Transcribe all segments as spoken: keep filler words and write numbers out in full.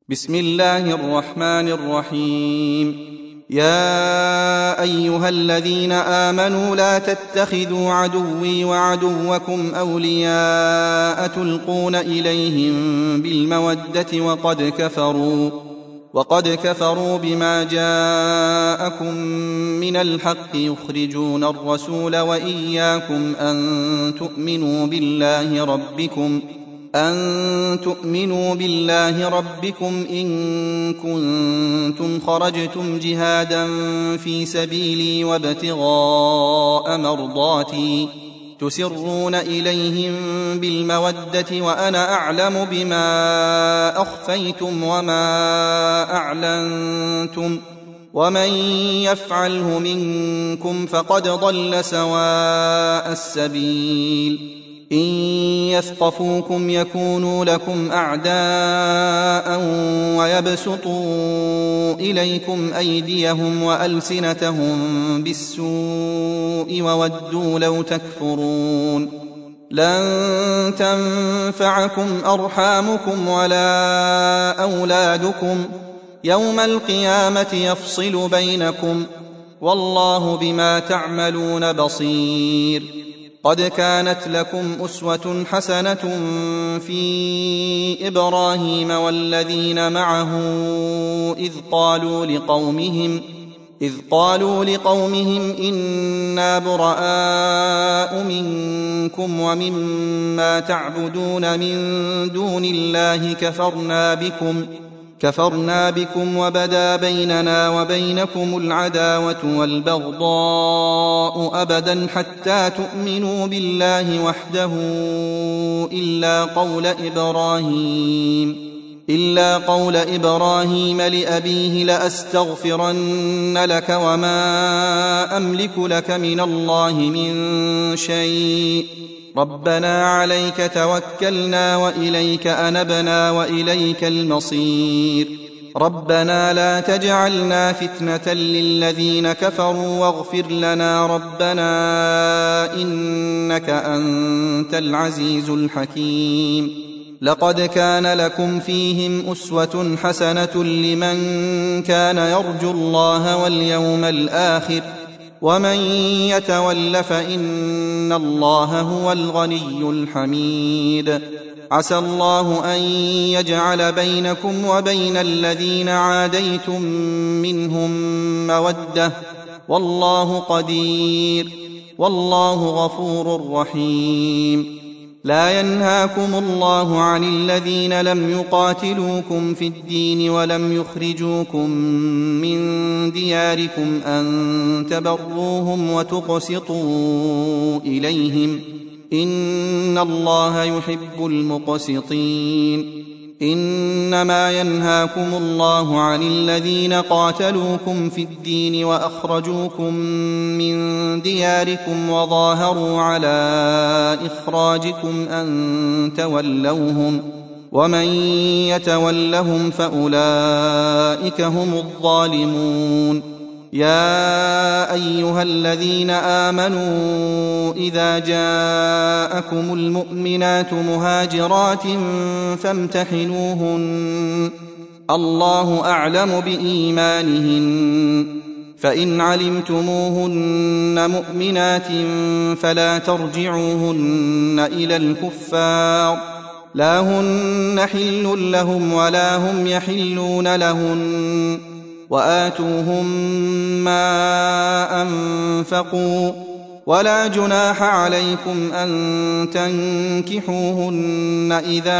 بسم الله الرحمن الرحيم. يا أيها الذين آمنوا لا تتخذوا عدوي وعدوكم أولياء تلقون إليهم بالمودة وقد كفروا وقد كفروا بما جاءكم من الحق يخرجون الرسول وإياكم أن تؤمنوا بالله ربكم أن تؤمنوا بالله ربكم إن كنتم خرجتم جهادا في سبيلي وابتغاء مرضاتي تسرون إليهم بالمودة وأنا أعلم بما أخفيتم وما أعلنتم ومن يفعله منكم فقد ضل سواء السبيل. إن يثقفوكم يكونوا لكم أعداء ويبسطوا إليكم أيديهم وألسنتهم بالسوء وودوا لو تكفرون. لن تنفعكم أرحامكم ولا أولادكم يوم القيامة يفصل بينكم والله بما تعملون بصير. قد كانت لكم أسوة حسنة في إبراهيم والذين معه إذ قالوا لقومهم إذ قالوا لقومهم إنا براء منكم ومما تعبدون من دون الله كفرنا بكم كفرنا بكم وبدا بيننا وبينكم العداوة والبغضاء أبدا حتى تؤمنوا بالله وحده إلا قول إبراهيم إلا قول إبراهيم لأبيه لأستغفرن لك وما أملك لك من الله من شيء ربنا عليك توكلنا وإليك أنبنا وإليك المصير. ربنا لا تجعلنا فتنة للذين كفروا واغفر لنا ربنا إنك أنت العزيز الحكيم. لقد كان لكم فيهم أسوة حسنة لمن كان يرجو الله واليوم الآخر ومن يتول فإن الله هو الغني الحميد. عسى الله أن يجعل بينكم وبين الذين عاديتم منهم مودة والله قدير والله غفور رحيم. لا ينهاكم الله عن الذين لم يقاتلوكم في الدين ولم يخرجوكم من دياركم أن تبروهم وتقسطوا إليهم إن الله يحب المقسطين. إنما ينهاكم الله عن الذين قاتلوكم في الدين وأخرجوكم من دياركم وظاهروا على إخراجكم أن تولوهم ومن يتولهم فأولئك هم الظالمون. يا أيها الذين آمنوا إذا جاءكم المؤمنات مهاجرات فامتحنوهن الله أعلم بإيمانهن فإن علمتموهن مؤمنات فلا ترجعوهن إلى الكفار لا هن حل لهم ولا هم يحلون لهن وآتوهم ما أنفقوا ولا جناح عليكم أن تنكحوهن إذا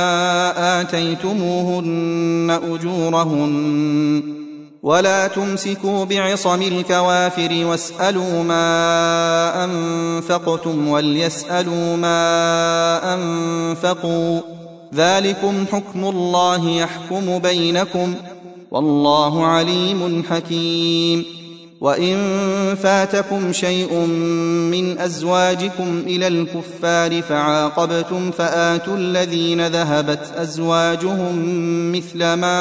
آتيتموهن أجورهن ولا تمسكوا بعصم الكوافر واسألوا ما أنفقتم وليسألوا ما أنفقوا ذلكم حكم الله يحكم بينكم والله عليم حكيم. وإن فاتكم شيء من أزواجكم إلى الكفار فعاقبتم فآتوا الذين ذهبت أزواجهم مثل ما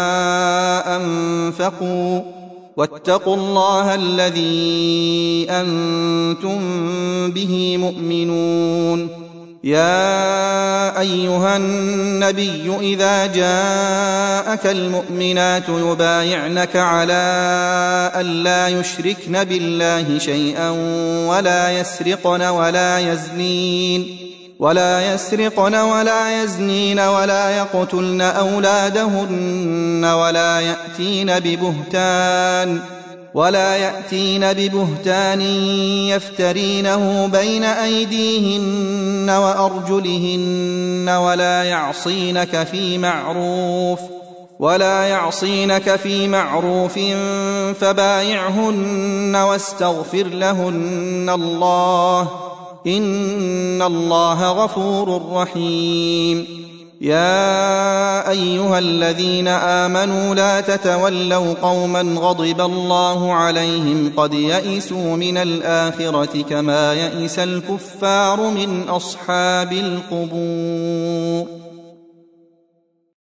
أنفقوا واتقوا الله الذي أنتم به مؤمنون. يا أيها النبي إذا جاءك المؤمنات يبايعنك على أن لا يشركن بالله شيئا ولا يسرقن ولا يزنين ولا يسرقن ولا يزنين ولا يقتلن أولادهن ولا يأتين ببهتان ولا يأتين ببهتان يفترينه بين أيديهن وأرجلهن ولا يعصينك في معروف ولا يعصينك في معروف فبايعهن واستغفر لهن الله إن الله غفور رحيم. يا أيها الذين آمنوا لا تتولوا قوما غضب الله عليهم قد يئسوا من الآخرة كما يئس الكفار من أصحاب القبور.